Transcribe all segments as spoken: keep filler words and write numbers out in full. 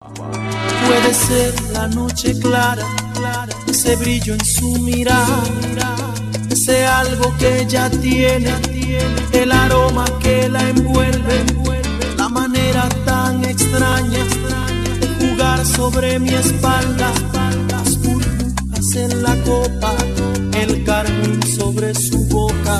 Puede ser la noche clara, ese brillo en su mirada, ese algo que ella tiene, el aroma que la envuelve, la manera tan extraña de jugar sobre mi espalda, las burbujas en la copa, el carmín sobre su boca.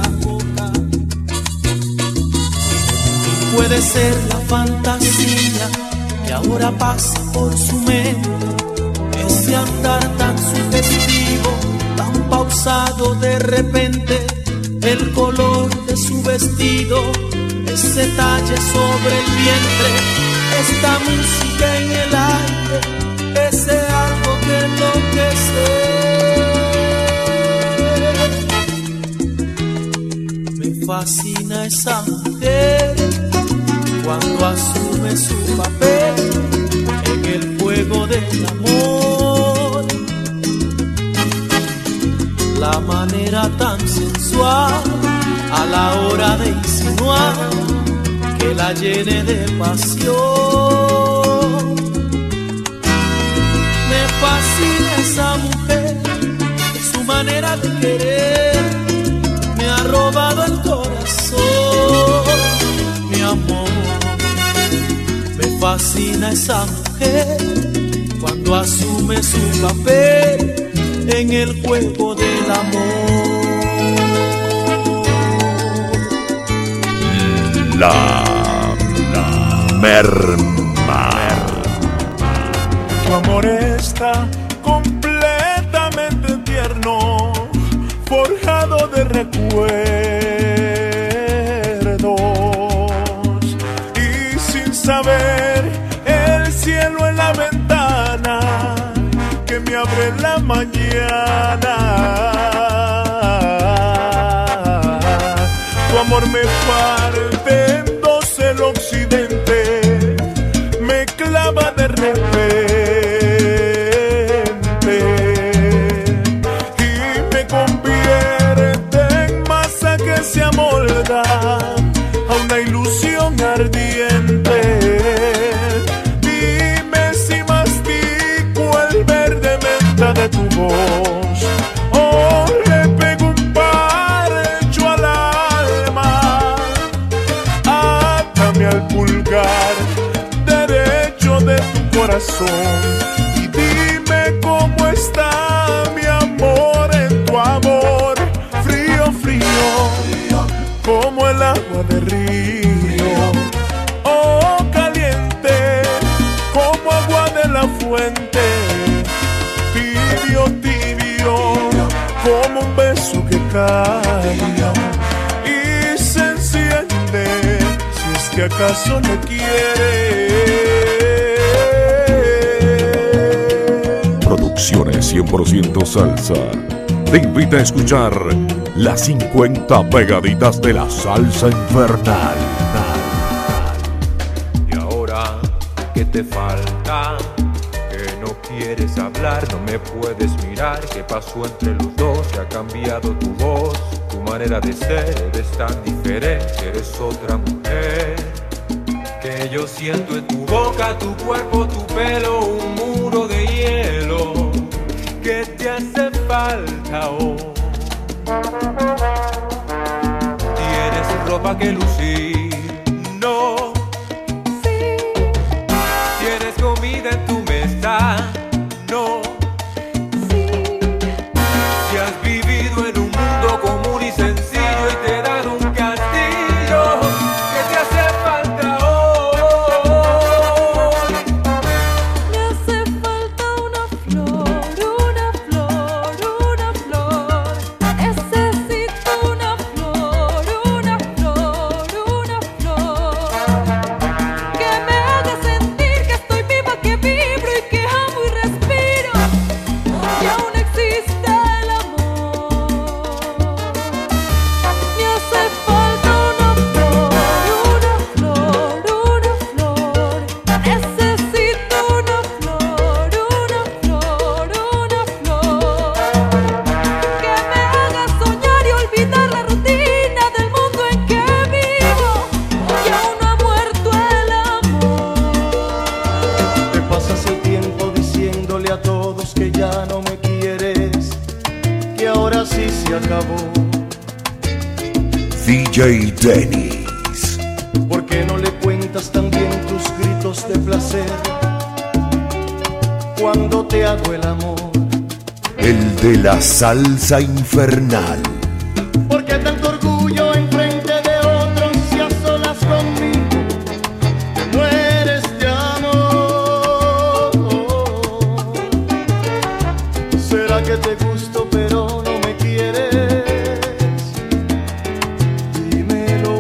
Puede ser la fantasía que ahora pasa por su mente, ese andar tan sugestivo, tan pausado de repente, el color de su vestido, ese talle sobre el vientre, esta música en el aire, ese algo que enloquece. Me fascina esa mujer cuando asume su papel en el juego del amor, la manera tan sensual a la hora de insinuar que la llene de pasión. Me fascina esa mujer, su manera de querer me ha robado el corazón, mi amor. Me fascina esa mujer cuando asume su papel en el juego del amor. La, la merma. Tu amor está completamente tierno, forjado de recuerdos, y sin saber el cielo en la ventana que me abre la mañana. Tu amor me parte en dos el occidente, me clava de repente y me convierte en masa que se amolda a una ilusión ardiente. Dime si mastico el verde menta de tu voz o le pego un parcho al alma. Átame al pulgar derecho de tu corazón y dime cómo está mi amor en tu amor. Frío, frío, como el agua de río, o caliente como agua de la fuente. Tibio, tibio, como un beso que cae y se enciende si es que acaso no quiere. Producciones cien por ciento Salsa te invita a escuchar las cincuenta pegaditas de la salsa infernal. Y ahora, ¿qué te falta? Que no quieres hablar, no me puedes mirar. ¿Qué pasó entre los dos? ¿Qué ha cambiado tu voz? Tu manera de ser, eres tan diferente, eres otra mujer. Que yo siento en tu boca, tu cuerpo, tu pelo, un muro de hielo. ¿Qué te hace falta hoy? Tienes ropa que lucir, no. Sí. Tienes comida en tu mesa, no. Sí. Y has vivido en un mundo común y sencillo y te dan un castillo. ¿Qué te hace falta hoy? Me hace falta una flor, una flor, una flor. Necesito una flor, una flor, una flor. Que me haga sentir que estoy viva, que vibro y que amo y se acabó. D J Dennis. ¿Por qué no le cuentas también tus gritos de placer cuando te hago el amor? El de la salsa infernal. ¿Por qué tanto orgullo enfrente de otros y a solas conmigo te mueres de amor? ¿Será que te gusto pero no me quieres? Dímelo.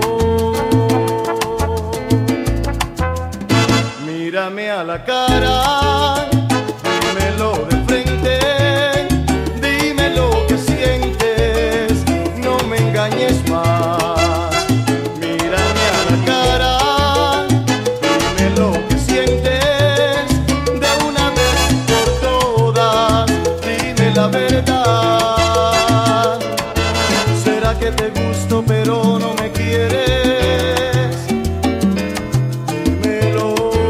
Mírame a la cara, dímelo de frente. Dime lo que sientes, no me engañes más. Mírame a la cara, dime lo que sientes. De una vez por todas, dime la verdad. ¿Será que te gusto pero no me quieres? Dímelo.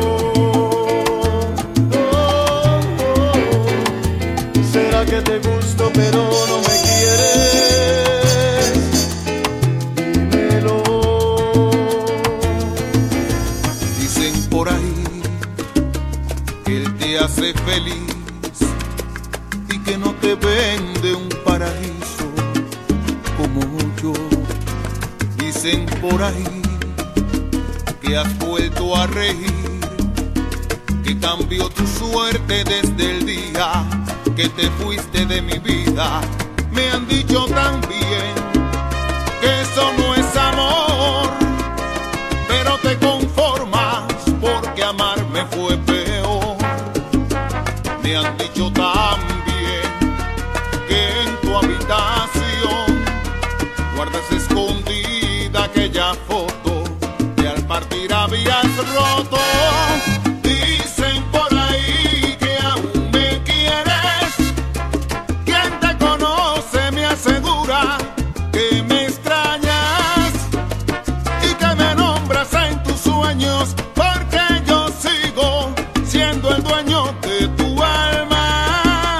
Oh, oh. ¿Será que te gusto pero no me quieres? Dímelo. Dicen por ahí que él te hace feliz y que no te vende un paraíso como yo. Dicen por ahí que has vuelto a reír, que cambió tu suerte desde el día que te fuiste de mi vida. Me han dicho también que eso no es amor, pero te conformas porque amarme fue peor. Me han dicho también que en tu habitación guardas escondida aquella foto que al partir habías roto. Dicen por ahí que aún me quieres. Quien te conoce me asegura que me extrañas y que me nombras en tus sueños, porque yo sigo siendo el dueño de tu alma.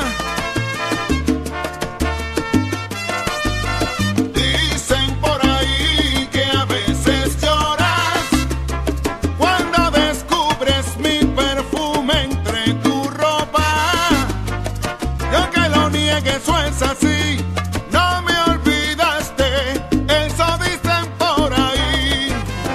Dicen por ahí que a veces lloras cuando descubres mi perfume entre tu ropa. Y aunque lo niegue, eso es así, no me olvidaste, eso dicen por ahí.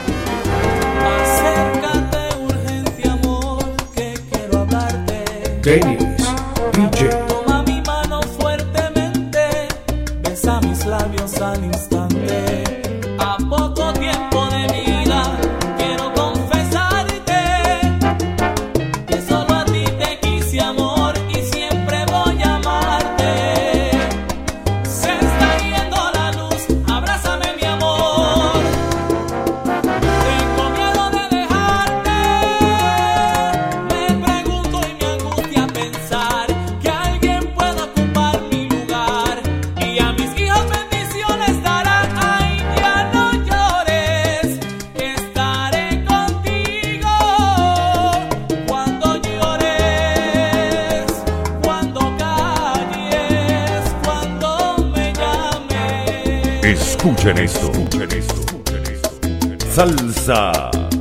Acércate urgente, amor, que quiero hablarte. Dennis D J. Toma mi mano fuertemente, besa mis labios al instante. A poco tiempo de vida quiero confesarte que solo a ti te quise, amor, y siempre voy a amarte. Se está yendo la luz, abrázame mi amor. Tengo miedo de dejarte. Me pregunto y me angustia pensar que alguien pueda ocupar mi lugar. Y a mis hijos bendiciones darán. Ay, ya no llores, que estaré contigo cuando llores, cuando calles, cuando me llames. Escuchen esto. Escuchen esto. Salsa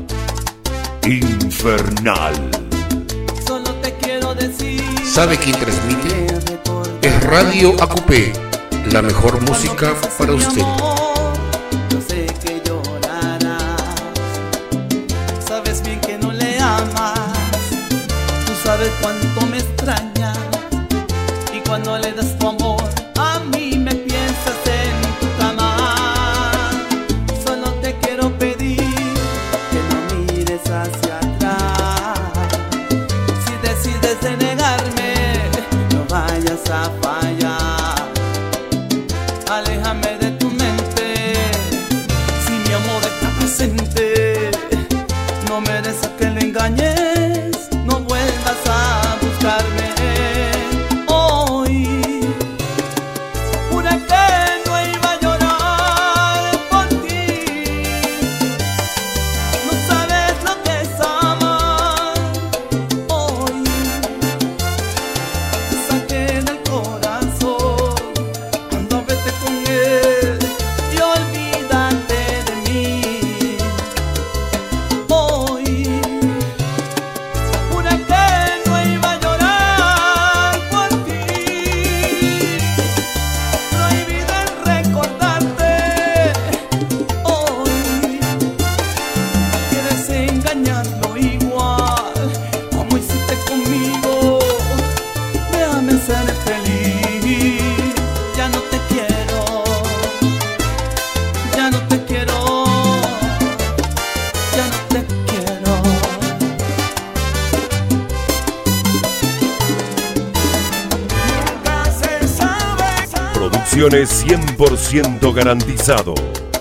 infernal. Solo te quiero decir. ¿Sabe quién transmite? Es Radio A Q P, la mejor música para usted. Yo sé que llorarás, sabes bien que no le amas, tú sabes cuánto me extrañas, y cuando le das tu amor a mí me piensas en tu cama. Solo te quiero pedir que no mires hacia atrás. Si decides de negarme, no vayas a fallar. Aléjame de tu mente, si mi amor está presente. No mereces que le engañes, no vuelvas a buscarme. Hoy Producciones cien por ciento garantizado.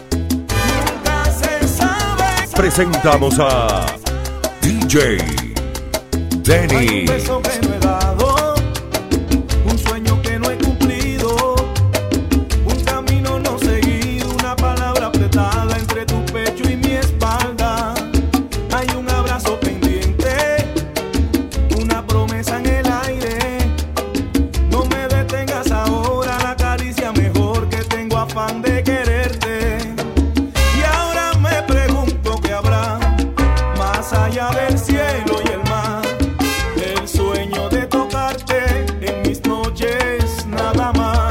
Presentamos a D J Denny. Un beso que no he dado, un sueño que no he cumplido, un camino no seguido, una palabra apretada entre tu pecho y mi espalda. Hay un abrazo pendiente, una promesa en el aire. No me detengas ahora, la caricia mejor que tengo afán de quererte. Y ahora me pregunto qué habrá más allá del cielo y el mar. El sueño de tocarte en mis noches nada más.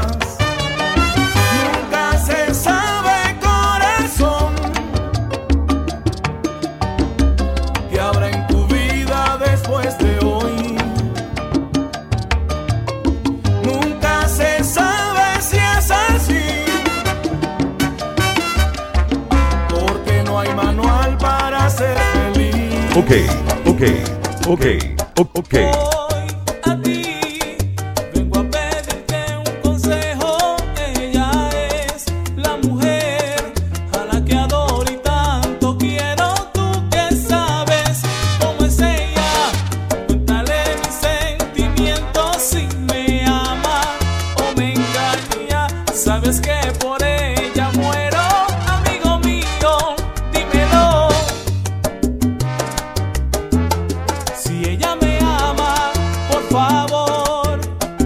Nunca se sabe, corazón, qué habrá en tu vida después de hoy. Nunca se sabe si es así, porque no hay manual para ser feliz. Ok, ok, ok, o- ok. Hoy a ti vengo a pedirte un consejo. Ella es la mujer a la que adoro y tanto quiero. Tú que sabes cómo es ella, cuéntale mis sentimientos. Si me ama o me engaña, sabes que por ella muero. Amigo mío, dímelo. Si ella me ama, por favor.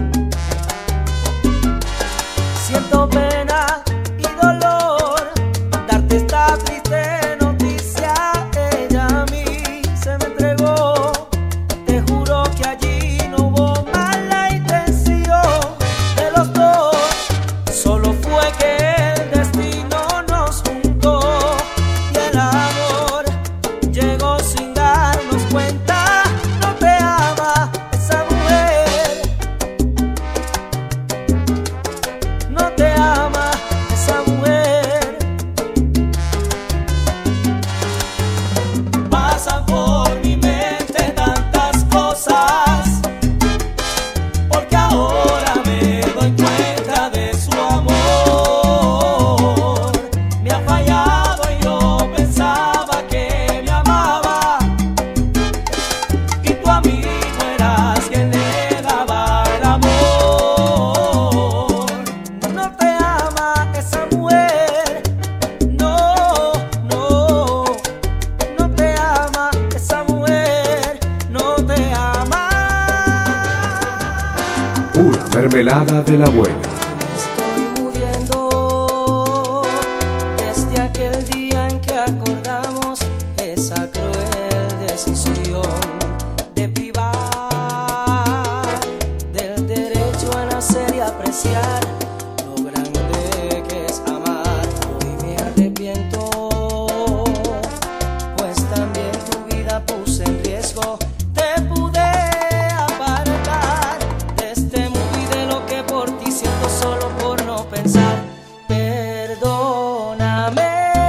Siento pena y dolor darte esta triste noticia. Ella a mí se me entregó. Te juro que allí no hubo mala intención de los dos. Solo fue que el destino nos juntó y el amor llegó sin darnos cuenta. No te ama esa mujer, no te ama esa mujer. Pasan por mi mente tantas cosas, porque ahora me doy cuenta de su amor. Me ha fallado y yo pensaba que me amaba, y tú a mí no eras quien le daba el amor. No te ama esa mujer, no, no, no te ama esa mujer, no te ama. Una mermelada de la buena. Estoy muriendo desde aquel día en que acordamos esa cruel decisión de privar del derecho a nacer y apreciar lo grande que es amar. Hoy me arrepiento, pues también tu vida puse en riesgo. Te pude apartar de este mundo y de lo que por ti siento solo por no pensar. Perdóname,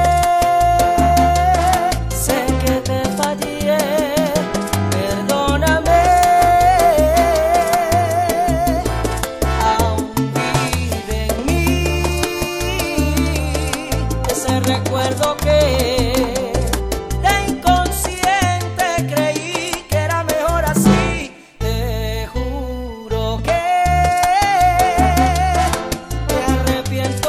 sé que te fallé. Perdóname, aún vive en mí ese recuerdo que de inconsciente creí que era mejor así. Te juro que me arrepiento.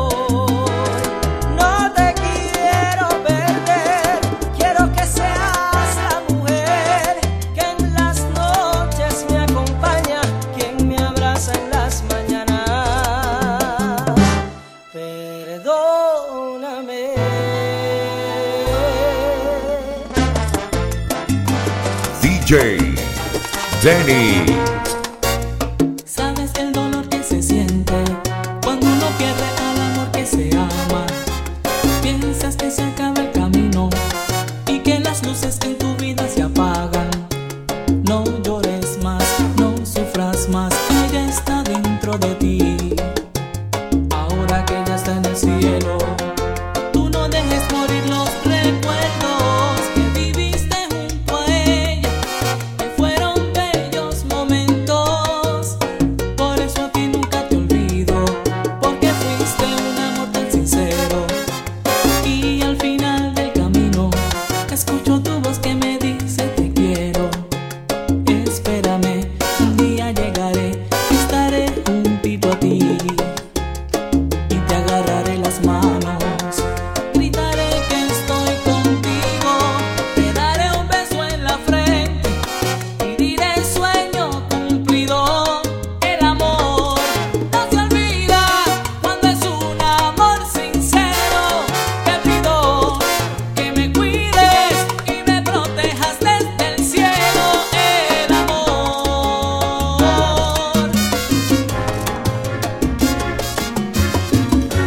No te quiero perder, quiero que seas la mujer que en las noches me acompaña, quien me abraza en las mañanas. Perdóname. D J Denny. Sabes el dolor que se siente cuando uno pierde al amor que se ama. Piensas que se acaba el camino y que las luces en tu vida se apagan. No llores más, no sufras más, ella está dentro de ti. Ahora que ella está en el cielo, tú no dejes morir los recuerdos que viviste junto a ella, que fueron bellos momentos. Por eso a ti nunca te olvido, por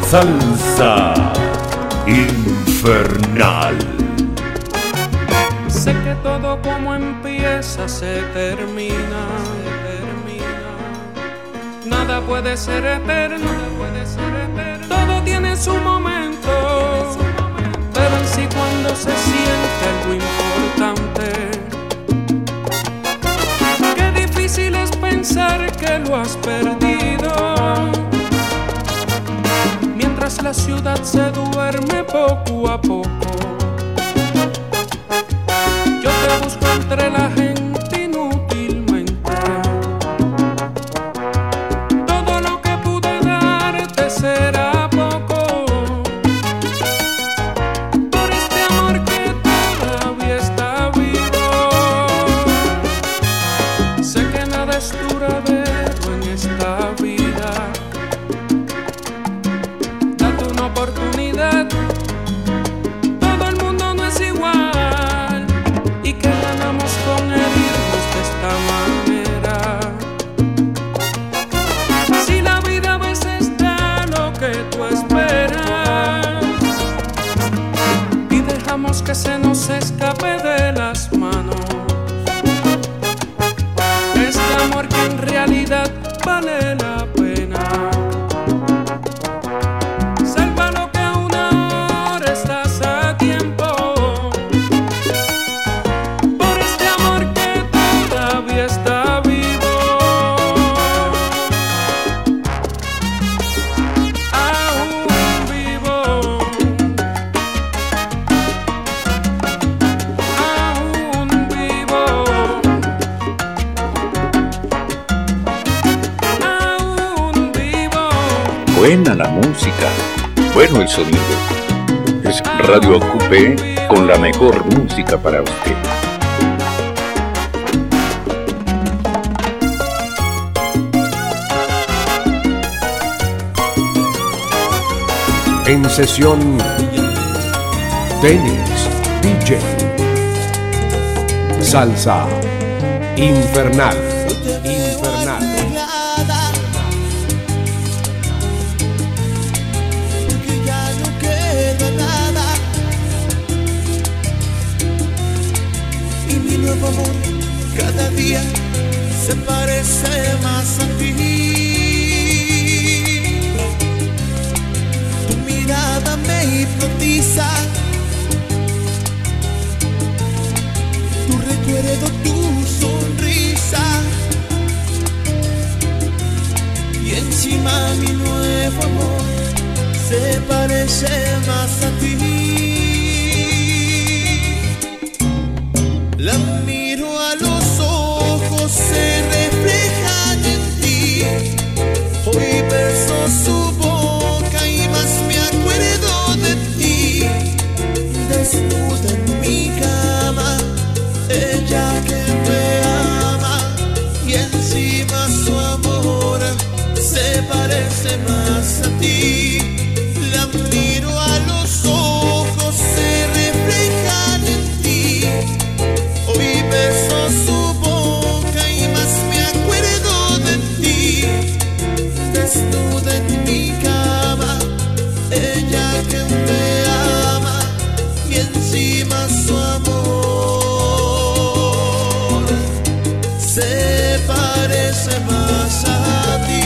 Salsa Infernal. Sé que todo como empieza se termina, se termina. Nada puede ser eterno, nada puede ser eterno. Todo tiene su momento, pero en sí cuando se siente algo importante, qué difícil es pensar que lo has perdido. Mientras la ciudad se duerme poco a poco, yo te busco entre la gente inútilmente. Todo lo que pude darte será poco por este amor que todavía está vivo. Sé que nada es duradero en esta vida. Date una oportunidad. Todo el mundo no es igual. ¿Y qué ganamos con herirnos de esta manera? Si la vida a veces da lo que tú esperas y dejamos que se nos escape de las manos este amor que en realidad vale la pena. Salva lo que aún ahora estás a tiempo. Por este amor que todavía está vivo. Aún vivo. Aún vivo. Aún vivo. Buena la música, bueno el sonido. Es Radio Acupé con la mejor música para usted. En sesión Dennis D J. Salsa Infernal. Infernal. Que ya no queda nada. Y mi nuevo amor cada día se parece más a ti. Tu mirada me hipnotiza. Tu recuerdo, tu sonrisa. Y encima mi nuevo amor se parece más a ti. La miro a los ojos, se reflejan en ti. Hoy beso su boca y más me acuerdo de ti. Desnuda en mi cama, ella que me ama. Y encima su amor se parece más a ti. La miro a los ojos, se reflejan en ti. Hoy beso su boca y más me acuerdo de ti. Desnuda en mi cama, ella que me ama. Y encima su amor se parece más a ti.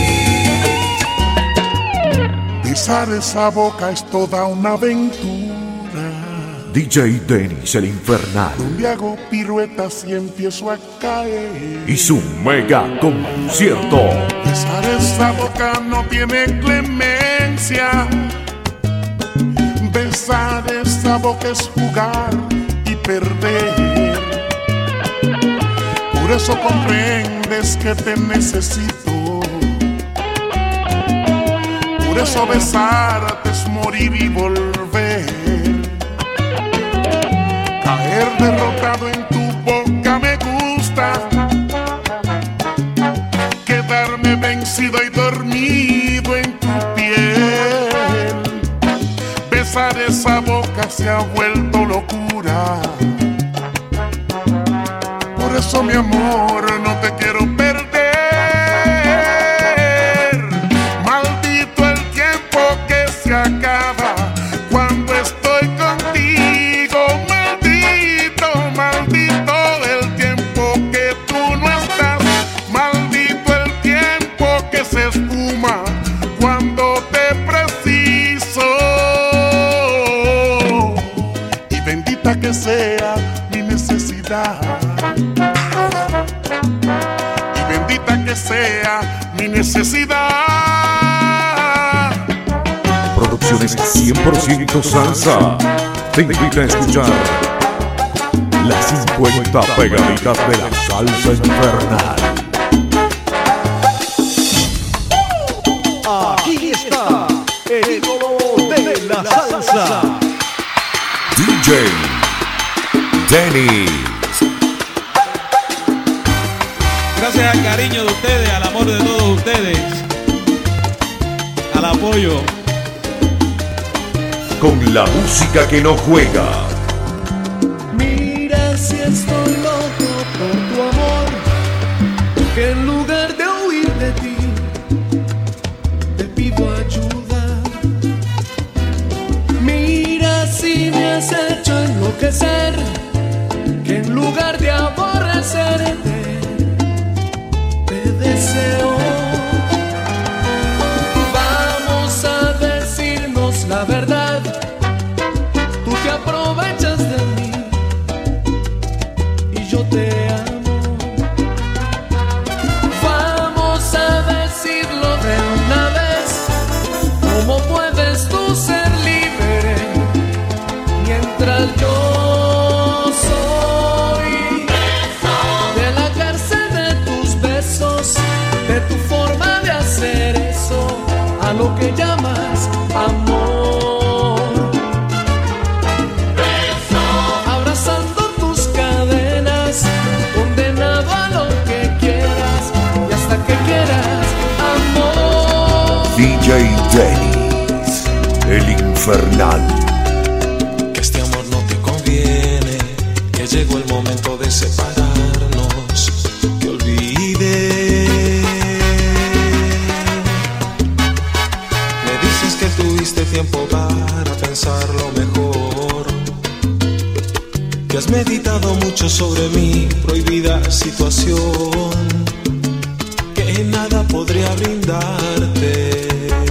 Besar esa boca es toda una aventura. D J Dennis el Infernal Donde hago piruetas y empiezo a caer. y su mega concierto. Besar esa boca no tiene clemencia. Besar esa boca es jugar y perder. Por eso comprendes que te necesito. Por eso besarte es morir y volver. Caer derrotado en tu boca me gusta. Quedarme vencido y dormido en tu piel. Besar esa boca se ha vuelto locura. Por eso mi amor no te quiero perder. Maldito el tiempo que necesidad. Producciones cien por ciento salsa te invita a escuchar las cincuenta pegaditas de la salsa infernal. Aquí está el ídolo de la salsa, D J Dennis. Gracias al cariño de ustedes, al amor de todos ustedes, al apoyo. Con la música que no juega. Mira si estoy loco por tu amor, que en lugar de huir de ti, te pido ayuda. Mira si me has hecho enloquecer, que en lugar de aborrecerte, te deseo. Vamos a decirnos la verdad, tú te aprovechas de mí y yo te amo. Vamos a decirlo de una vez, ¿cómo puedes tú ser libre mientras yo soy de la cárcel de tus besos, de tu forma de hacer eso a lo que llamas amor? Abrazando tus cadenas, condenado a lo que quieras y hasta que quieras amor. D J Dennis, el infernal. Que este amor no te conviene, que llegó el momento de separarnos, que olvide. Me dices que tuviste tiempo para pensarlo mejor, que has meditado mucho sobre mi prohibida situación, que nada podría brindarte,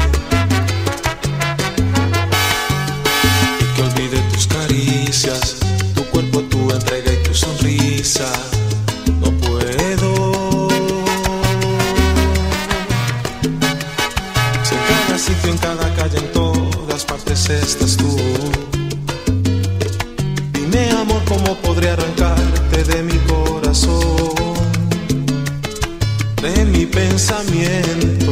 y que olvide tus caricias, tu cuerpo, tu entrega y tu sonrisa. No puedo. Si en cada sitio, en cada calle, en todas partes estás tú, dime amor, ¿cómo podré arrancarte de mi corazón, de mi pensamiento?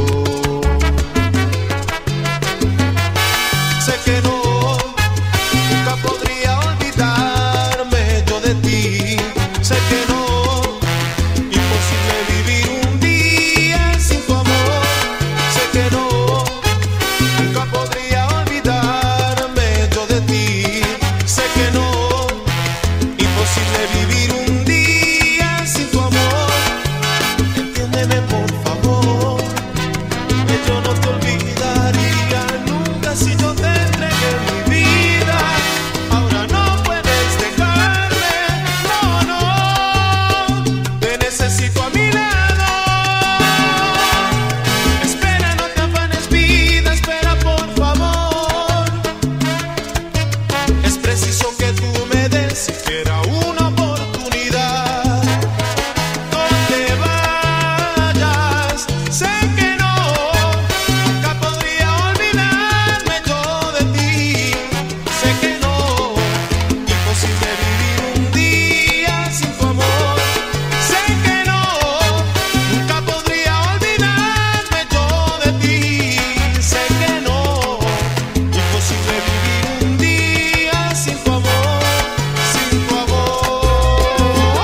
Sé que no, nunca podría olvidarme yo de ti. Sé que no, imposible vivir un día sin tu amor. Sé que no, nunca podría olvidarme yo de ti. Sé que no, imposible vivir un día sin tu amor. Entiéndeme por favor, que yo no te olvidaría nunca si yo te entregué mi vida. Ahora no puedes dejarme, no, no, te necesito a mi lado. Espera, no te afanes, vida, espera por favor. Es preciso que tú me des siquiera una oportunidad. Donde vayas, sé que no, nunca podría olvidarme yo de ti. Sé que no, imposible vivir un día sin tu amor. Sé que no, nunca podría olvidarme yo de ti. Sé que no, imposible vivir un día sin tu amor, sin tu amor.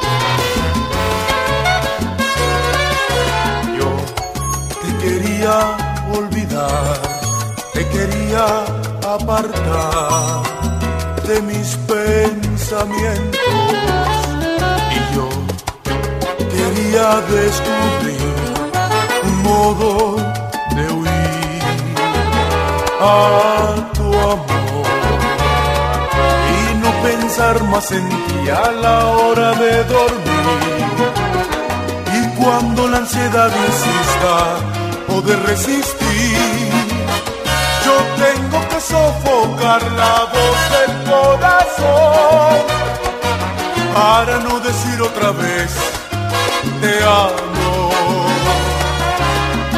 Yo te quería olvidar, te quería apartar de mis pensamientos, y yo quería descubrir un modo de huir a tu amor y no pensar más en ti a la hora de dormir. Y cuando la ansiedad insista, poder resistir. Yo tengo que sofocar la voz del corazón para no decir otra vez te amo.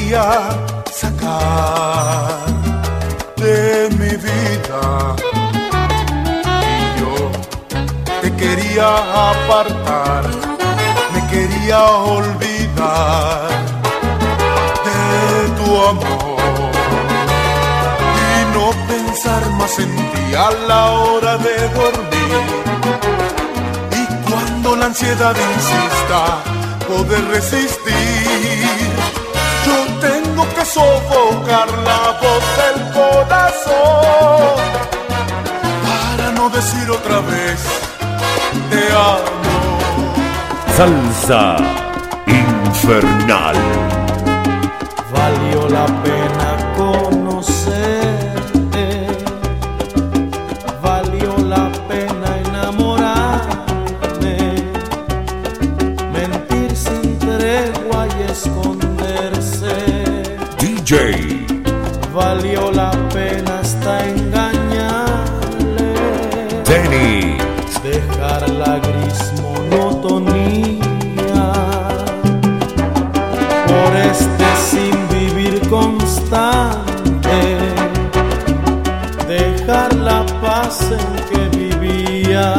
quería sacar de mi vida y yo te quería apartar, me quería olvidar de tu amor y no pensar más en ti a la hora de dormir. Y cuando la ansiedad insista poder resistir, yo tengo que sofocar la voz del corazón para no decir otra vez te amo. Salsa infernal. Valió la pena conocerte, valió la pena enamorarme, mentir sin tregua y esconderse. D J Valió la pena hasta engañarle, Denny, dejar la gris monotonía por este sin vivir constante, dejar la paz en que vivía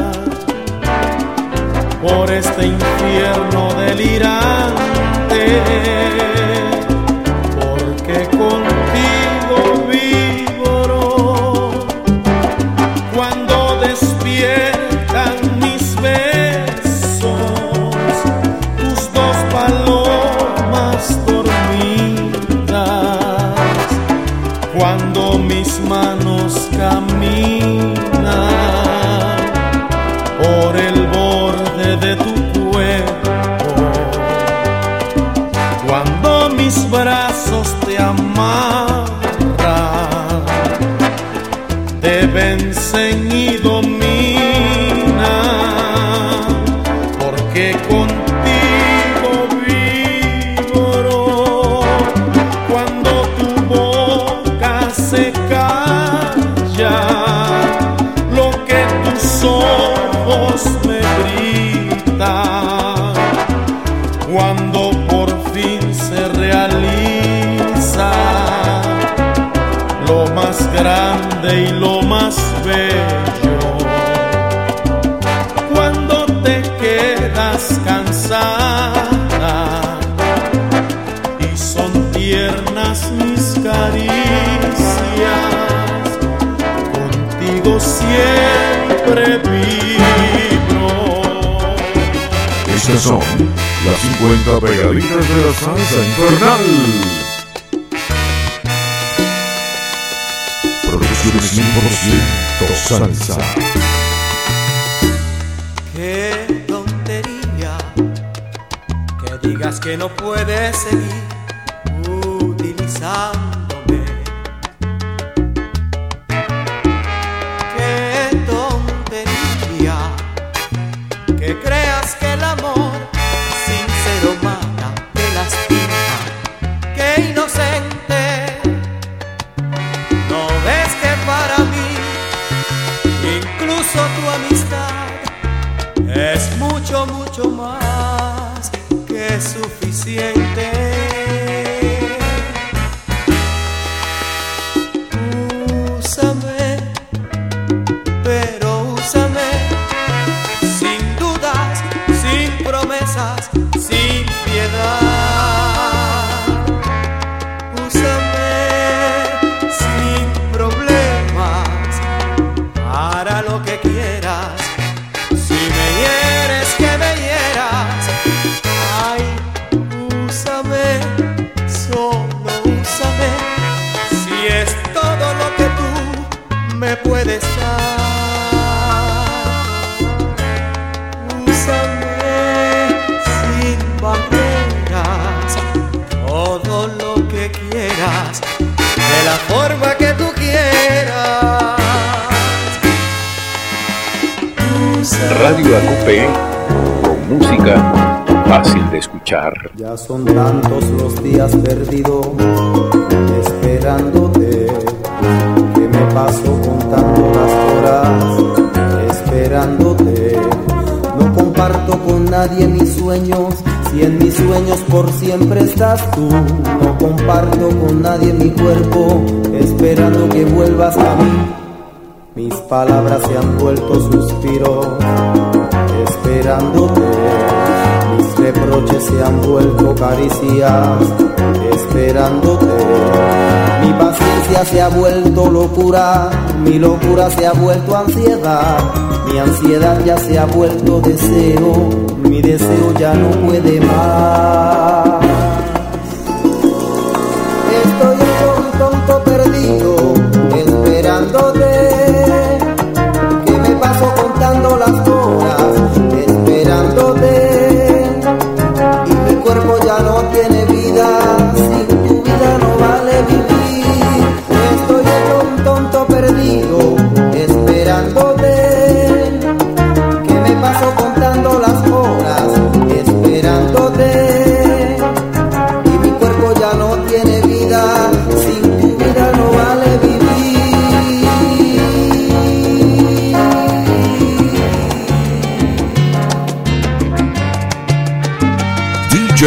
por este infierno delirante, porque contigo vibro cuando despiertan mis besos, tus dos palomas dormidas, cuando mis manos caminan por el borde de tu cuerpo, cuando mis brazos te amarran, te vencen y dominan, porque contigo vibro cuando tu boca se calla, lo que tus ojos me gritan, cuando por fin se realiza lo más grande y lo más bello, cuando te quedas cansada y son tiernas mis caricias, contigo siempre vibro. estas son las cincuenta pegaditas de la salsa infernal. Producciones cien por ciento salsa. Qué tontería que digas que no puedes seguir utilizándome. Qué tontería que creas que el amor sincero mata, te lastima. Qué inocente. ¿No ves que para mí incluso tu amistad es mucho, mucho más que suficiente? Úsame, pero úsame sin dudas, sin promesas, sin piedad. Úsame sin problemas para lo que quieras. Si me hieres, que me hieras. Ay, úsame, solo úsame, si es todo lo que tú me puedes dar. Úsame sin barreras, todo lo que quieras, de la forma que tú quieras. Radio A Q P, con música fácil de escuchar. Ya son tantos los días perdidos esperándote, que me paso contando las horas esperándote. No comparto con nadie mis sueños, Si en mis sueños por siempre estás tú, no comparto con nadie mi cuerpo, esperando que vuelvas a mí. Mis palabras se han vuelto suspiros, esperándote. Mis reproches se han vuelto caricias, esperándote. Mi paciencia se ha vuelto locura, mi locura se ha vuelto ansiedad. Mi ansiedad ya se ha vuelto deseo, mi deseo ya no puede más. Estoy un tonto perdido, esperándote. Que me paso contando las horas, esperándote. Y mi cuerpo ya no tiene vida, sin tu vida no vale vivir. Estoy un tonto perdido, esperándote. Paso contando las horas, esperándote. Y mi cuerpo ya no tiene vida, sin tu vida no vale vivir. D J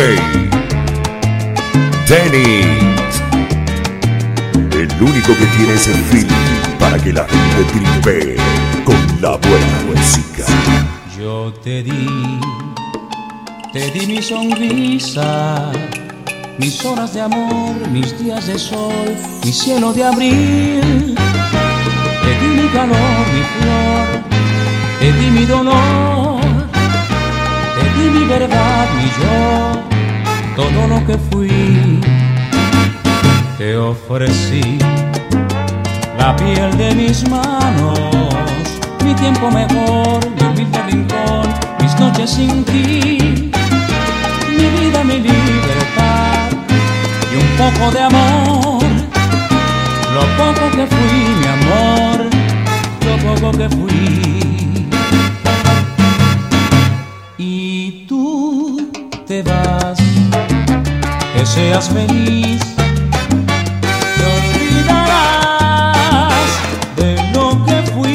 Dennis, el único que tiene ese feeling para que la gente tripe con la buena música. Yo te di, te di mi sonrisa, mis horas de amor, mis días de sol, mi cielo de abril. Te di mi calor, mi flor, te di mi dolor, te di mi verdad, mi yo, todo lo que fui. Te ofrecí la piel de mis manos, mi tiempo mejor, mi humilde rincón, mis noches sin ti, mi vida, mi libertad y un poco de amor, lo poco que fui, mi amor, lo poco que fui. Y tú te vas, que seas feliz, te olvidarás de lo que fui.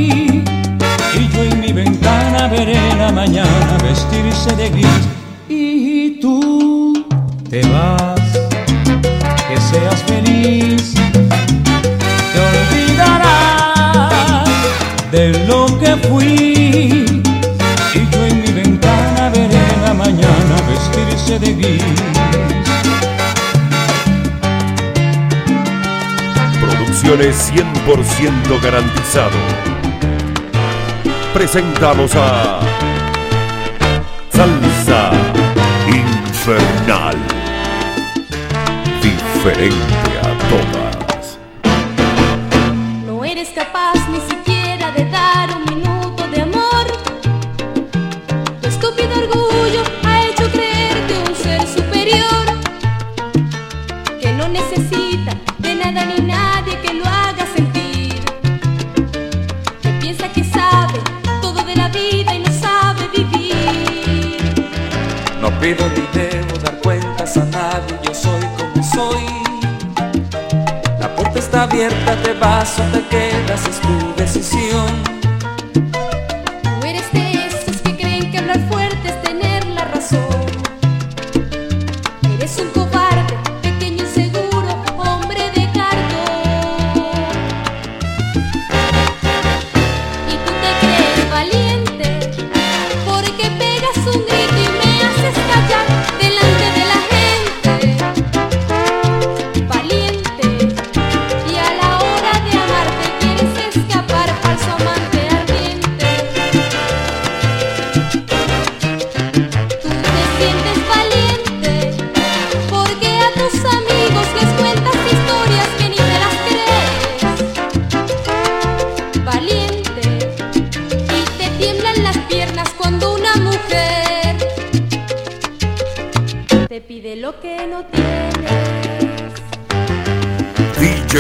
Ventana veré la mañana vestirse de gris. Y tú te vas, que seas feliz, te olvidarás de lo que fui. Y yo en mi ventana veré la mañana vestirse de gris. Producciones cien por ciento garantizado. Presentamos a Salsa Infernal, diferente a todas. No eres capaz ni siquiera de dar un minuto de amor. Tu estúpido orgullo ha hecho creerte un ser superior, que no necesita de nada ni nadie que lo haga sentir, que piensa que sabe de la vida y no sabe vivir. No pido ni debo dar cuentas a nadie, yo soy como soy. La puerta está abierta, te vas o te quedas, es tu decisión. Tú eres de esos que creen que hablar fuerte es tener la razón. Eres un cobarde, pequeño inseguro, hombre de cartón. Y tú te crees valiente porque pegas un grito y me haces callar delante de la gente. Valiente, y a la hora de amarte quieres escapar, falso amante ardiente. Tú te sientes valiente porque a tus amigos les cuentas historias que ni te las crees. Valiente, y te tiemblan las piernas cuando una mujer te pide lo que no tienes. D J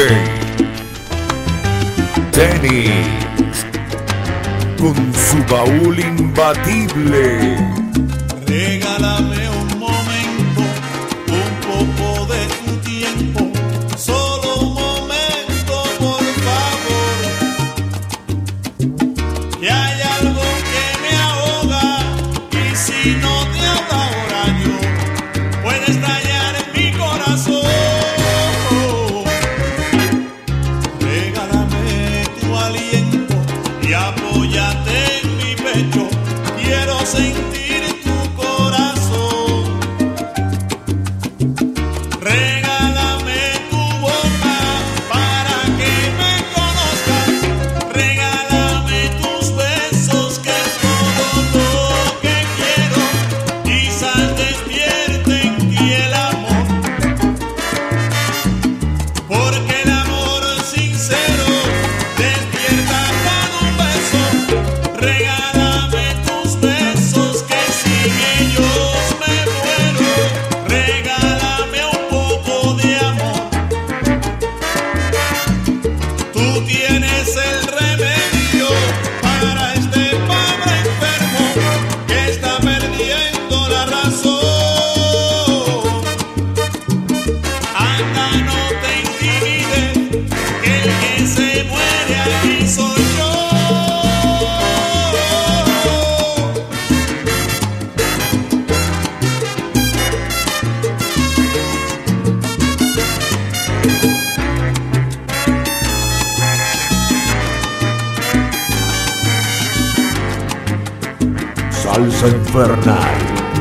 Dennis, con su baúl imbatible. Regálame un momento, un poco de tu tiempo, solo un momento, por favor. Que hay algo que me ahoga y si no te ahoga ahora salsa infernal.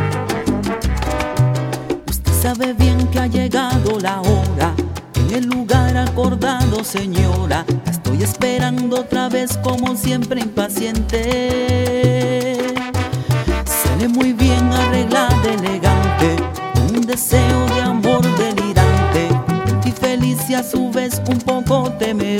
Usted sabe bien que ha llegado la hora, en el lugar acordado, señora. Estoy esperando otra vez como siempre impaciente. Sale muy bien arreglada, elegante, un deseo de amor delirante y feliz y a su vez un poco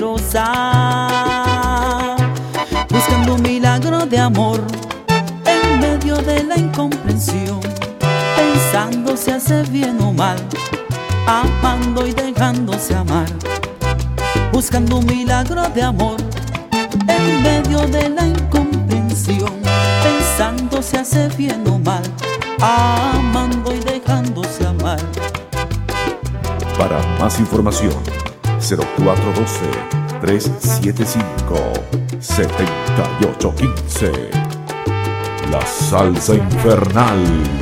temerosa, buscando un milagro de amor en medio de la incomprensión, pensando si hace bien o mal, amando y dejándose amar, buscando un milagro de amor en medio de la incomprensión, pensando si hace bien o mal, amando y dejándose amar. Para más información, cero cuatro uno dos, tres siete cinco, siete ocho uno cinco. La salsa infernal.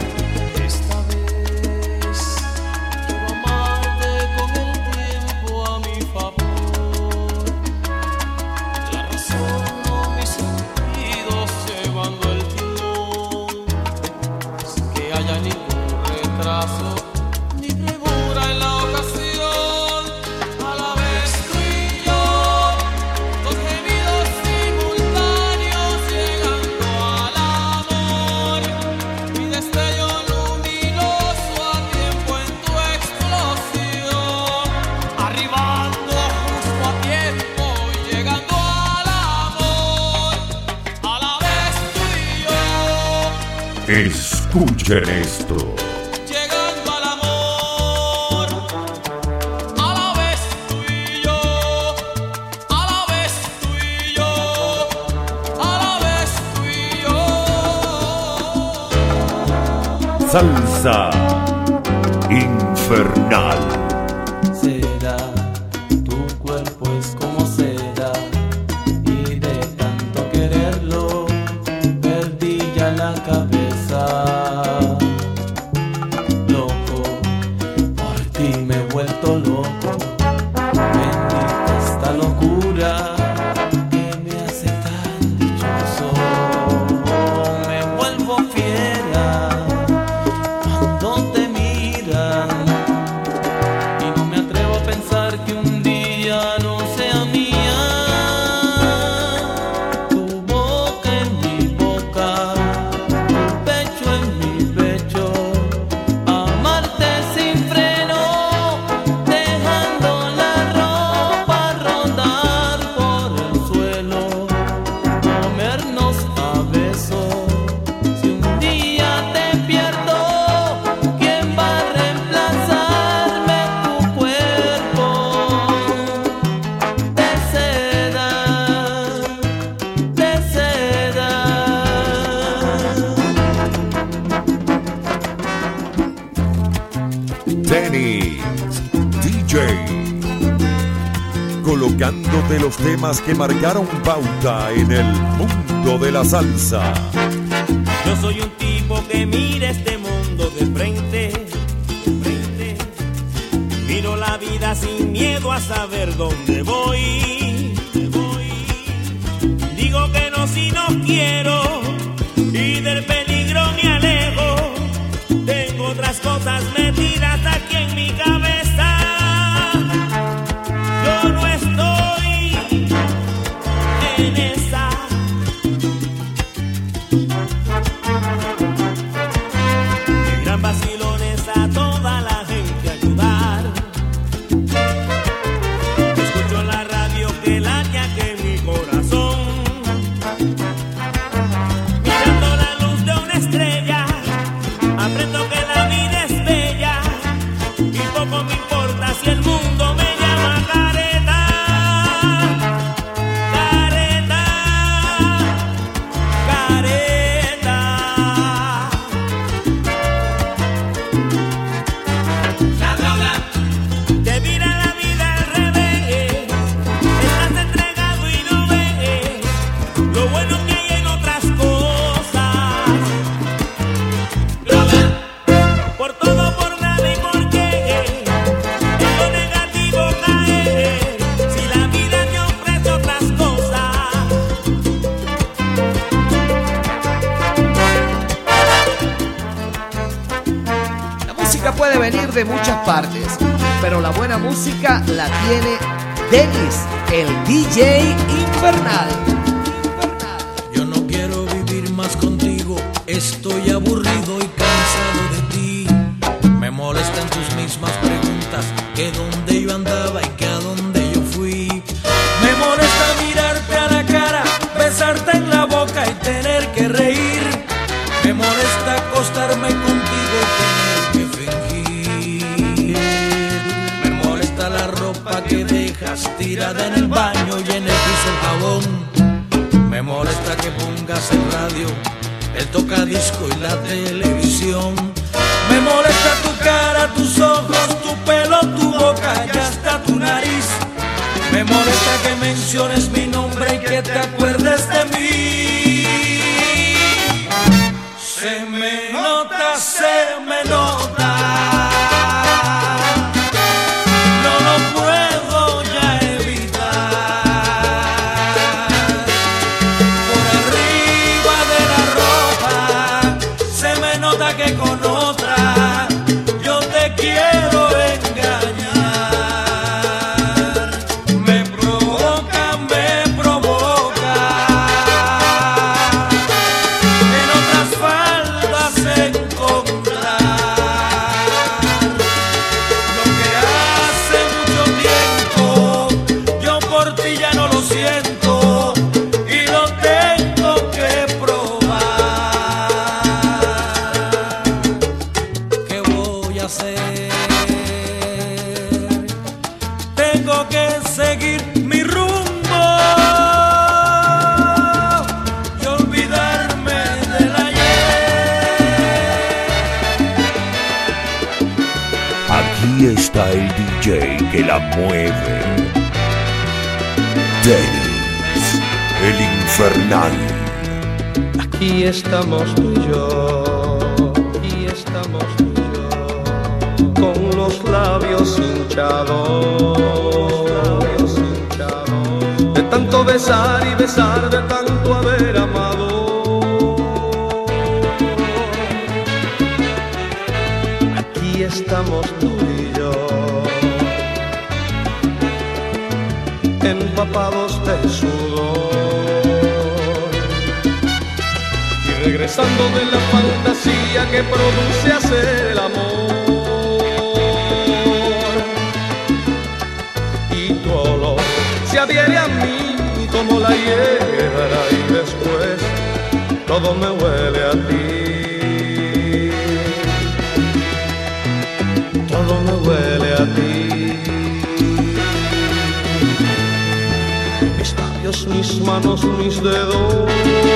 Escuchen esto. Llegando al amor, a la vez tú y yo, a la vez tú y yo, a la vez tú y yo. Salsa infernal. Será, tu cuerpo es como seda, y de tanto quererlo, perdí ya la cabeza. Loco, por ti me he vuelto loco. Bendita esta locura que me hace tan dichoso. Me vuelvo fiera cuando te miran, y no me atrevo a pensar que un día no sea mía. Tu boca en mi boca, Dennis D J, colocándote los temas que marcaron pauta en el mundo de la salsa. Yo soy un tipo que mira este mundo de frente, de frente. Miro la vida sin miedo a saber dónde voy, voy. Digo que no si no quiero, y del peligro me alejo. Tengo otras cosas metidas aquí en mi cabeza. Yo no estoy en esa. Mi gran vacilón es a toda la gente ayudar. Escucho en la radio que late que en mi corazón, mirando la luz de una estrella, aprendo que la vida es bella y poco me importa si el mundo me llama careta, careta, careta. La droga te mira la vida al revés, estás entregado y no ves lo bueno que hay en otras cosas. Droga, por todo, por nada y por qué, en lo negativo mueve muchas partes, pero la buena música la tiene Dennis, el D J infernal. Yo no quiero vivir más contigo, estoy aburrido y cansado de ti. Me molestan tus mismas preguntas, que dónde yo andaba y que a dónde yo fui. Me molesta mirarte a la cara, besarte en la boca y tener que reír. Me molesta acostarme contigo, tener que fingir. Me molesta la ropa que dejas tirada en el baño y en el piso el jabón. Me molesta que pongas el radio, el tocadisco y la televisión. Me molesta tu cara, tus ojos, tu pelo, tu boca y hasta tu nariz. Me molesta que menciones mi nombre y que te acuerdes de mí. Se me nota, se me nota. No lo puedo ya evitar. Por arriba de la ropa se me nota que con otra yo te quiero engañar. Me provoca, me provoca. En otras faldas encontrar lo que hace mucho tiempo yo por ti ya no lo siento y lo tengo que probar. ¿Qué voy a hacer? Tengo que seguir mi rumbo y olvidarme del ayer. Aquí está el D J que la mueve. Dennis, el infernal. Aquí estamos tú y yo, aquí estamos tú y yo, con los labios hinchados, labios hinchados, de tanto besar y besar, de tanto haber amado. Aquí estamos tú y yo, empapados de sudor, regresando de la fantasía que produce hacer el amor. Y tu olor se adhiere a mí como la hierba y después todo me huele a ti. Todo me huele a ti. Mis labios, mis manos, mis dedos,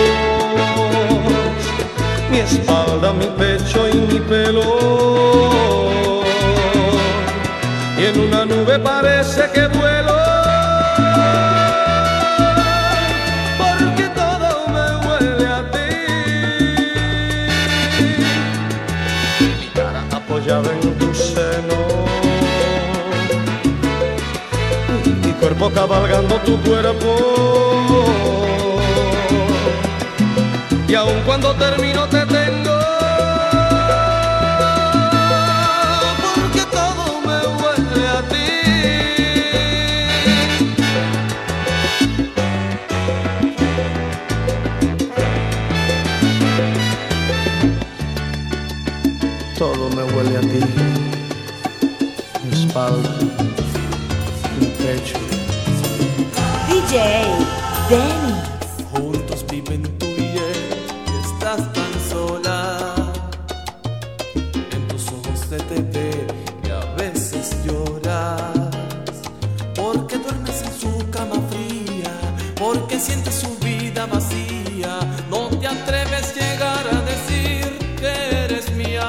mi espalda, mi pecho y mi pelo, y en una nube parece que vuelo, porque todo me huele a ti. Mi cara apoyada en tu seno, mi cuerpo cabalgando tu cuerpo, y aun cuando termino te tengo, porque todo me huele a ti. Todo me huele a ti. Mi espalda, mi pecho. D J Dennis. Juntos viven tú y él, y estás tan sola. En tus ojos se te ve y a veces lloras, porque duermes en su cama fría, porque sientes su vida vacía. No te atreves a llegar a decir que eres mía.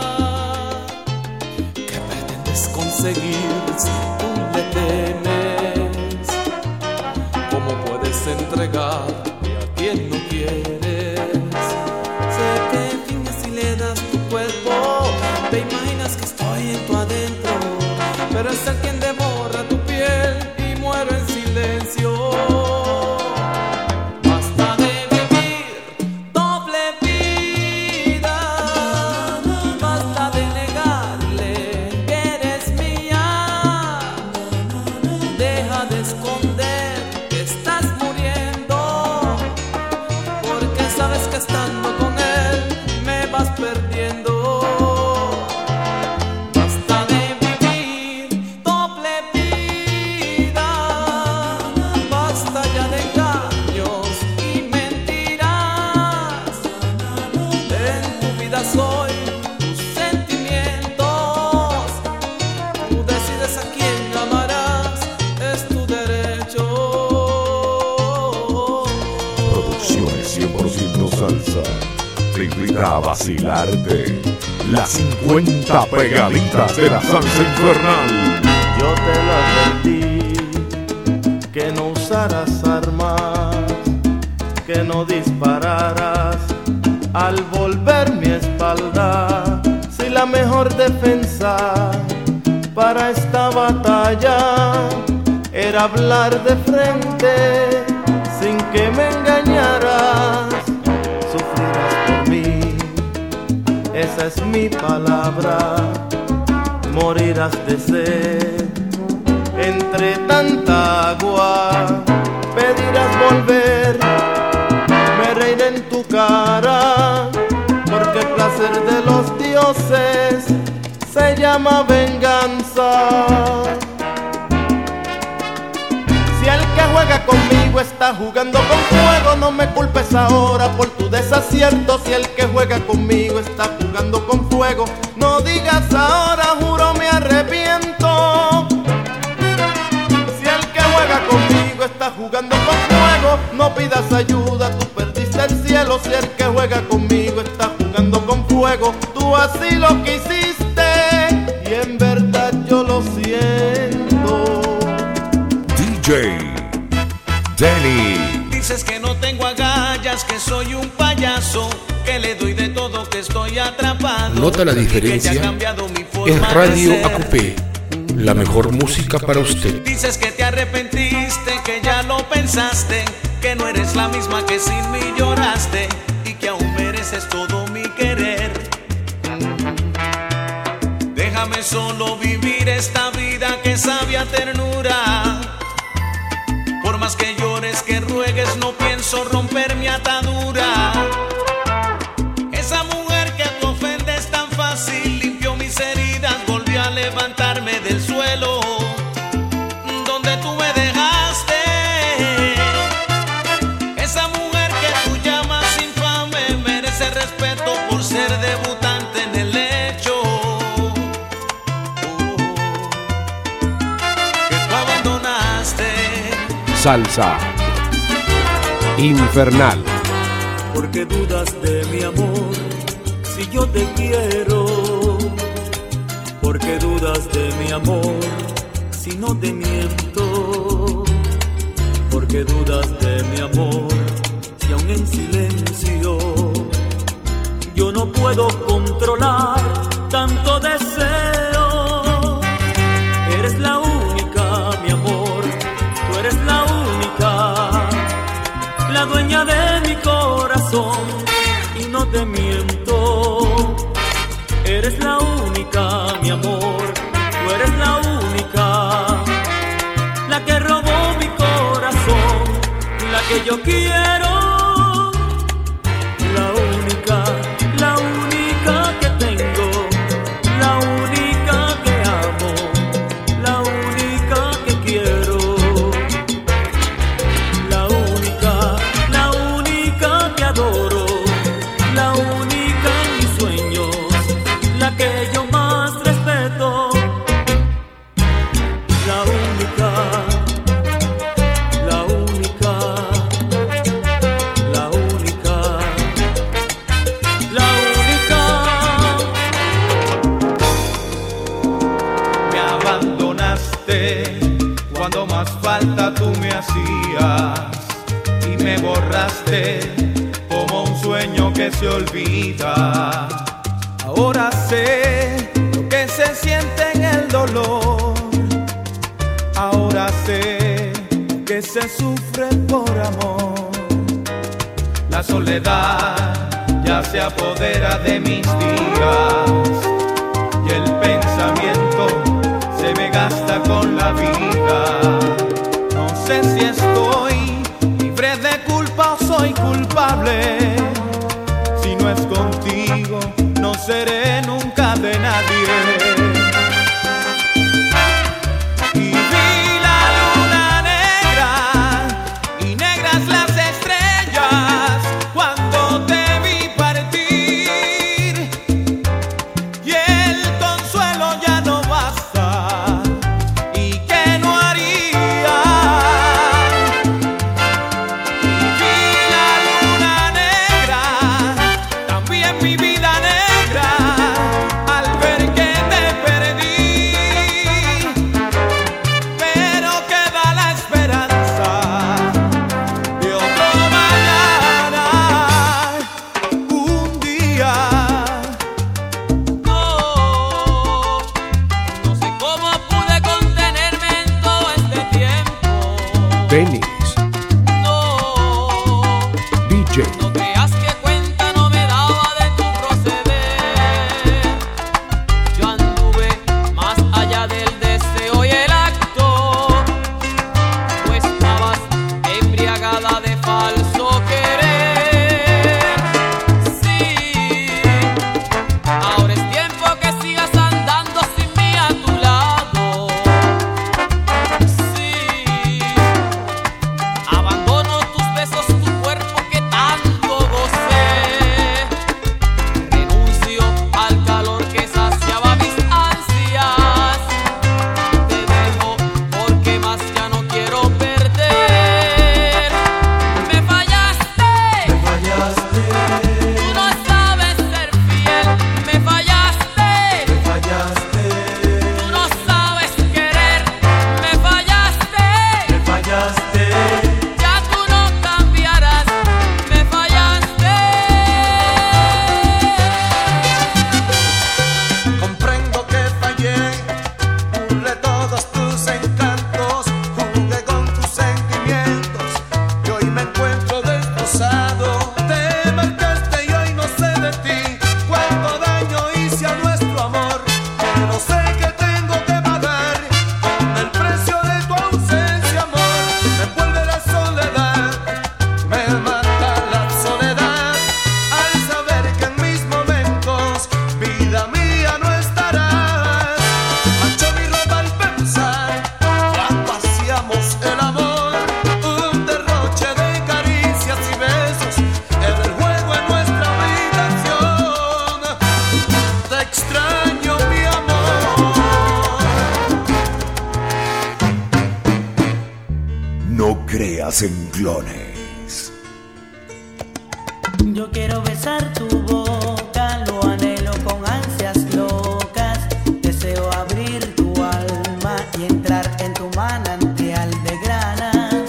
¿Qué pretendes conseguir si tú le temes? ¿Cómo puedes entregar a quien no quieres? Sé que finges y le das tu cuerpo, te imaginas que estoy en tu adentro, pero es el quien devora tu piel y muero en silencio. Basta de vivir doble vida, basta de negarle te invita a vacilarte las cincuenta pegaditas de la salsa infernal. Yo te lo advertí, que no usaras armas, que no dispararas al volver mi espalda. Si la mejor defensa para esta batalla era hablar de frente sin que me engañaras, sufrirás por mí, esa es mi palabra, morirás de sed entre tanta agua, pedirás volver, me reiré en tu cara, porque el placer de los dioses se llama venganza. Si el que juega conmigo está jugando con fuego, no me culpes ahora por tu desacierto. Si el que juega conmigo está jugando con fuego, no digas ahora, juro me arrepiento. Si el que juega conmigo está jugando con fuego, no pidas ayuda, tú perdiste el cielo. Si el que juega conmigo está jugando con fuego, tú así lo quisiste y en verdad yo lo siento. D J Danny. Dices que no tengo agallas, que soy un payaso, que le doy de todo, que estoy atrapado. Nota la diferencia. Es Radio A Q P, la mejor música para usted. Dices que te arrepentiste, que ya lo pensaste, que no eres la misma que sin mí lloraste y que aún mereces todo mi querer. Déjame solo vivir esta vida que sabe a ternura. Por más que llores, que ruegues, no pienso romper mi atadura. Esa mujer que tú ofendes tan fácil limpió mis heridas, volvió a levantarme del suelo donde tú me dejaste. Esa mujer que tú llamas infame merece respeto por ser debutante en el hecho. Oh, que tú abandonaste. Salsa infernal. Porque dudas de mi amor si yo te quiero. Porque dudas de mi amor si no te miento. Porque dudas de mi amor si aún en silencio yo no puedo controlar tanto deseo. Eres la única, mi amor, tú eres la única, la dueña de mi corazón y no te miento. Eres la única, mi amor, tú eres la única, la que robó mi corazón, la que yo quiero, la única, la única que tengo, la única que amo, la única que quiero. La única en mis sueños, la que yo más respeto. La única, la única, la única, la única. Me abandonaste cuando más falta tú me hacías y me borraste como un sueño que se olvida. Ahora sé lo que se siente en el dolor. Ahora sé lo que se sufre por amor. La soledad ya se apodera de mis días y el pensamiento se me gasta con la vida. No sé si estoy libre de culpa o soy culpable. Si no es contigo, no seré nunca de nadie. Y vi la luna negra y negras las estrellas cuando te vi partir. Y el consuelo ya no basta. creas en clones. Yo quiero besar tu boca, lo anhelo con ansias locas. Deseo abrir tu alma y entrar en tu manantial de granas.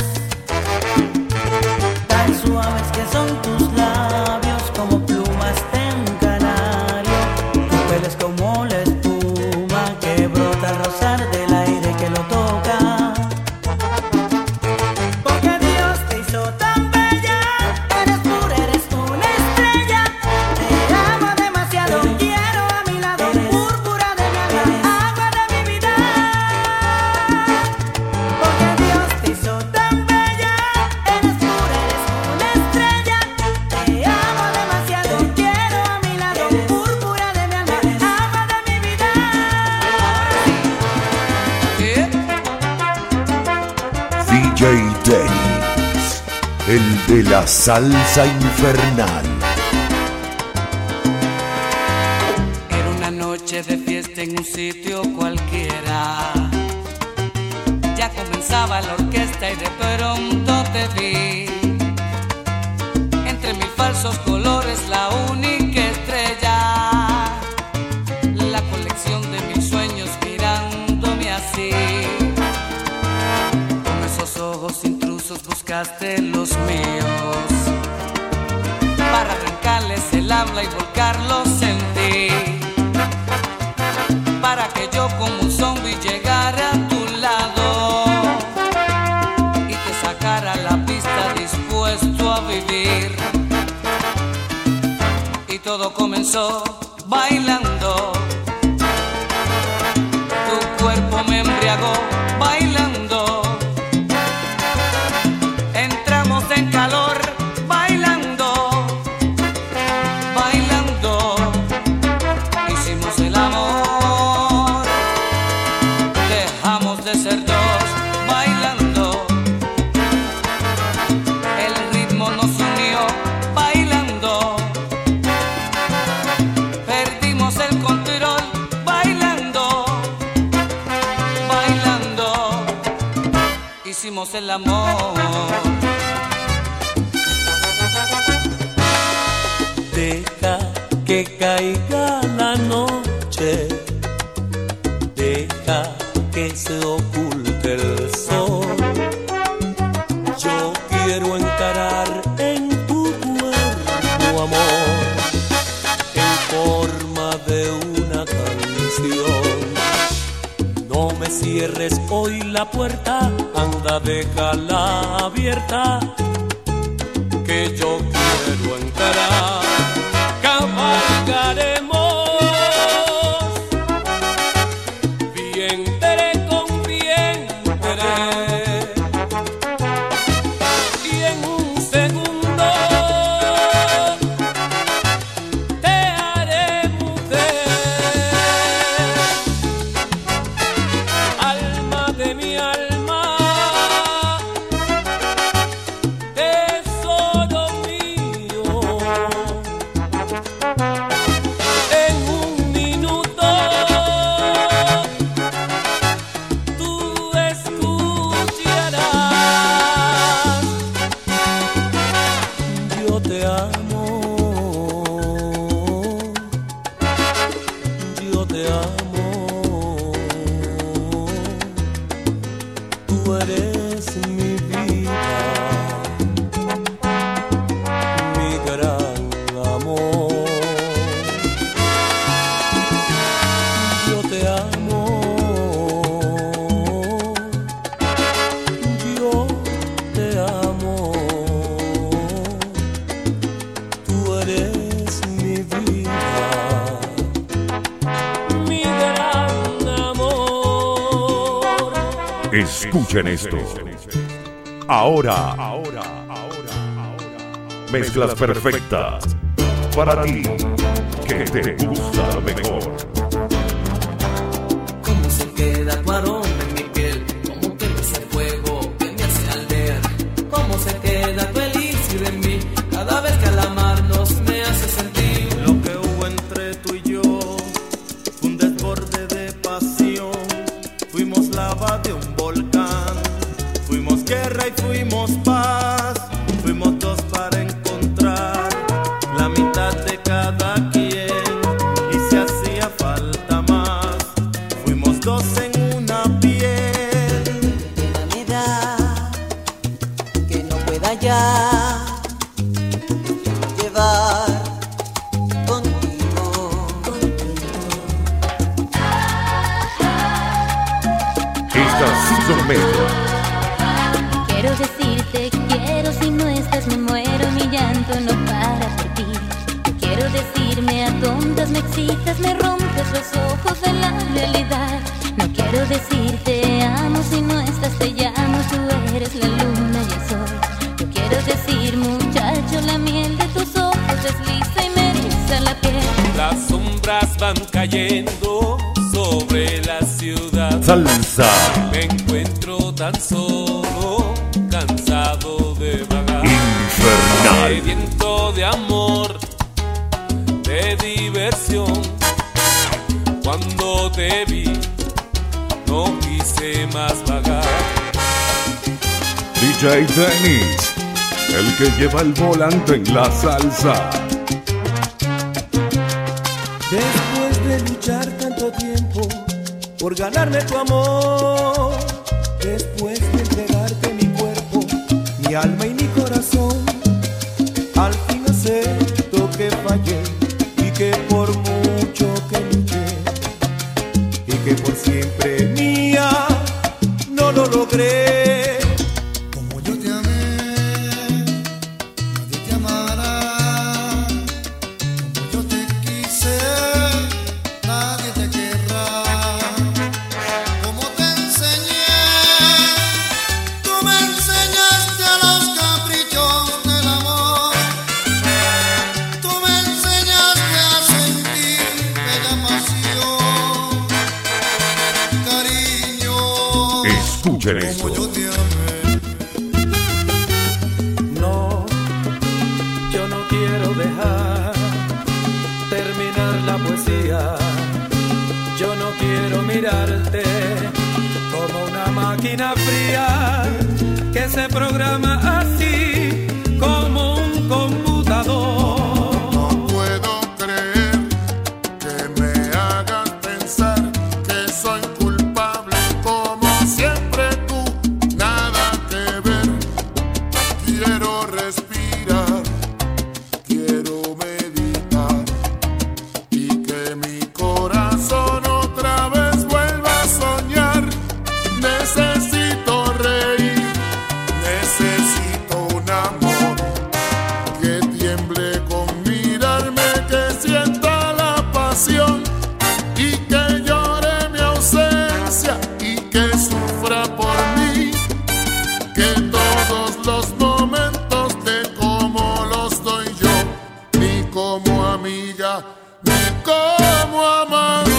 Tan suaves que son tus labios, como plumas de un canario. Tu pelo es como la espuma que brota al rozar del aire que lo toca. Porque Dios te hizo tan bella, eres pura, eres una estrella. Te amo demasiado, quiero a mi lado, púrpura de mi alma, agua de mi vida. Porque Dios te hizo tan bella, eres pura, eres una estrella. Te amo demasiado, quiero a mi lado, púrpura de mi alma, agua de mi vida. D J Dennis, el de la salsa infernal. Era una noche de fiesta en un sitio cualquiera. Ya comenzaba la orquesta y de pronto te vi. Entre mil falsos colores, la única estrella. La colección de mil sueños mirándome así. Con esos ojos intrusos buscaste los míos, para arrancarles el habla y volcarlos en ti, para que yo como un zombie llegara a tu lado y te sacara a la pista dispuesto a vivir. Y todo comenzó bailando, tu cuerpo me embriagó bailando. Entramos en calor bailando, bailando. Hicimos el amor, dejamos de ser dos bailando. El ritmo nos unió bailando. Perdimos el control bailando, bailando. Hicimos el amor. Deja que caiga la noche, deja que se oculte el sol. Yo quiero encarar en tu cuerpo, amor, en forma de una canción. No me cierres hoy la puerta, anda, déjala abierta, que yo quiero encarar. Cabalgaremos vientre con vientre, y en un segundo te haré mujer, alma de mi alma, tesoro mío. En un minuto tú escucharás. Yo te amo, yo te amo. Tú eres mi vida, mi gran amor. Yo te amo, yo te amo. Tú eres mi vida, mi gran amor. Escuchen esto. Ahora, mezclas perfectas para ti que te gusta lo mejor. Cómo se queda tu aroma en mi piel, cómo quema ese fuego que me hace arder. Cómo se queda tu elixir en mí, cada vez que al amarnos me hace sentir. Lo que hubo entre tú y yo fue un desborde de pasión. Fuimos lava de un volcán, fuimos guerra y fuimos teníamos paz, fuimos dos para encontrar la mitad de cada quien, y si hacía falta más, fuimos dos en una piel. Me da que no pueda ya llevar contigo, contigo. Esta Season Media. Quiero decirte quiero, si no estás me muero, mi llanto no para por ti. Quiero decirme a tontas, me excitas, me rompes los ojos de la realidad. No quiero decirte amo, si no estás te llamo, tú eres la luna y el sol. Yo quiero decir muchacho, la miel de tus ojos desliza y me eriza la piel. Las sombras van cayendo sobre la ciudad. Salsa. Me encuentro tan solo, cansado de vagar. Infernal. Sediento de amor, de diversión. Cuando te vi, no quise más vagar. D J Dennis, el que lleva el volante en la salsa. Después de luchar tanto tiempo por ganarme tu amor, después de entregarte mi cuerpo, mi alma y mi corazón, al fin acepto que fallé y que por mucho que luché y que por siempre mía no lo logré. Como yo te amé, nadie te amará. Como yo te quise, nadie te querrá. Como te enseñé, tú me enseñaste a los caprichos del amor. Tú me enseñaste a sentir bella pasión, cariño. Escuchen esto. Como yo te amé. No, yo no quiero dejar terminar la poesía. Yo no quiero mirarte como una máquina fría que se programa así como un computador. No puedo creer que me hagas pensar que soy culpable. Como siempre tú, nada que ver. Quiero respirar, quiero meditar y que mi corazón otra vez vuelva a soñar. Necesito reír, necesito un amor que tiemble con mirarme, que sienta la pasión y que llore mi ausencia y que sufra por mí. Que todos los momentos de como los doy yo, ni como amiga, ni como amante.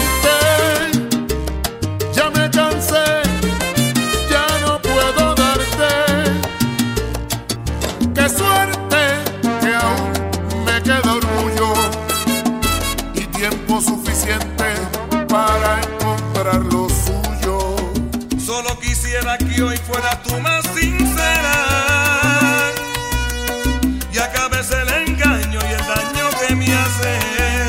Ya me cansé, ya no puedo darte. Qué suerte que aún me queda orgullo y tiempo suficiente para encontrar lo suyo. Solo quisiera que hoy fuera tú más sincera y acabes el engaño y el daño que me haces.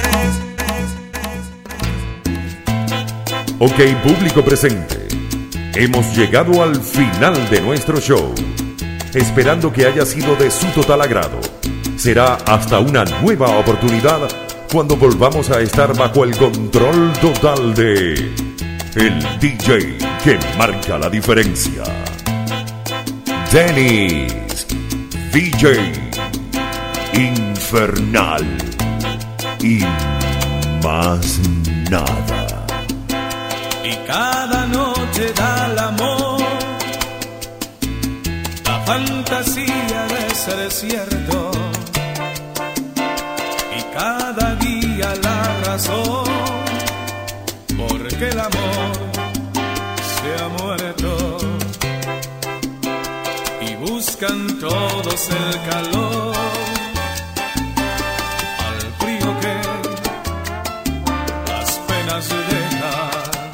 Ok, público presente, hemos llegado al final de nuestro show, esperando que haya sido de su total agrado. Será hasta una nueva oportunidad cuando volvamos a estar bajo el control total de el D J que marca la diferencia, Dennis, D J Infernal y más nada. Y cada noche da el amor la fantasía de ser cierto, y cada día la razón porque el amor se ha muerto, y buscan todos el calor al frío que las penas deja,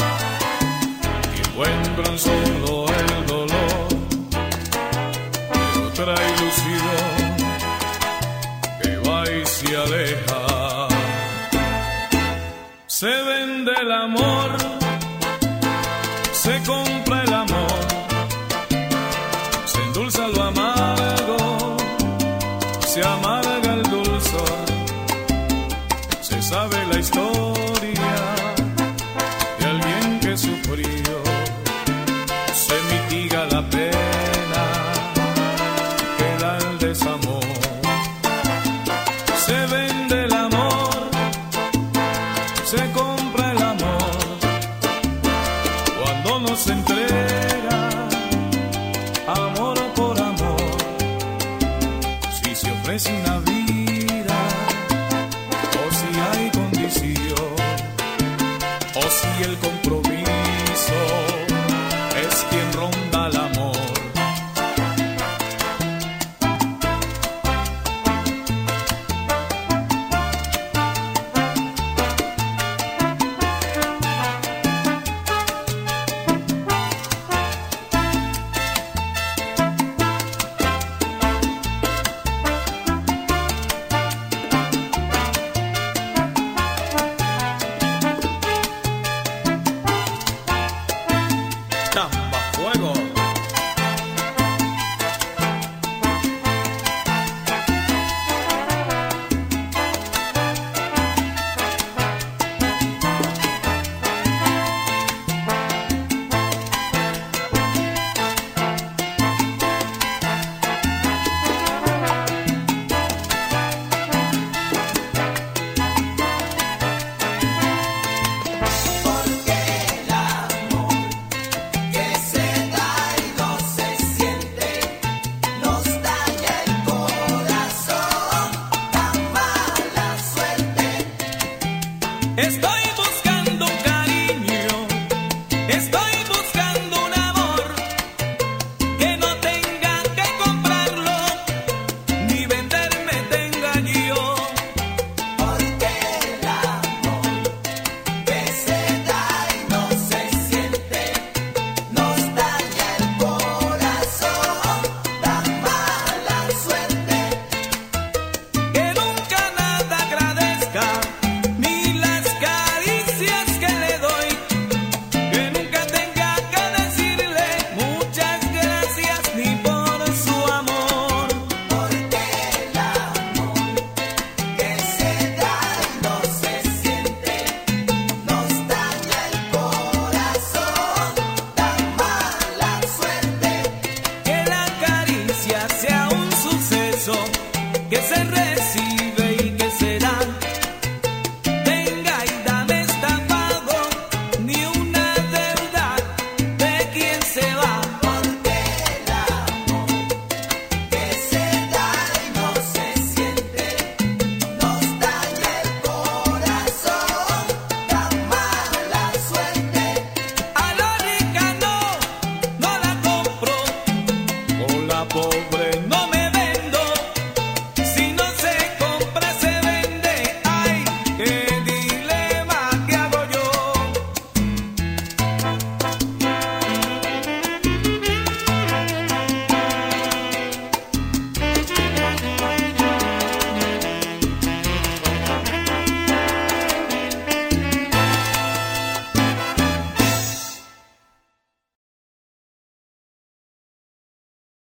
y encuentran solo el dolor el amor, se compra el amor, se endulza lo amargo, se amarga el dulzor, se sabe la historia de alguien que sufrió, se mitiga la pena que da el desamor, se vende el amor, se compra el amor, cuando no se entrega amor por amor, si se ofrece una vida o si hay condición o si el compromiso es quien ronda el amor. Fuego.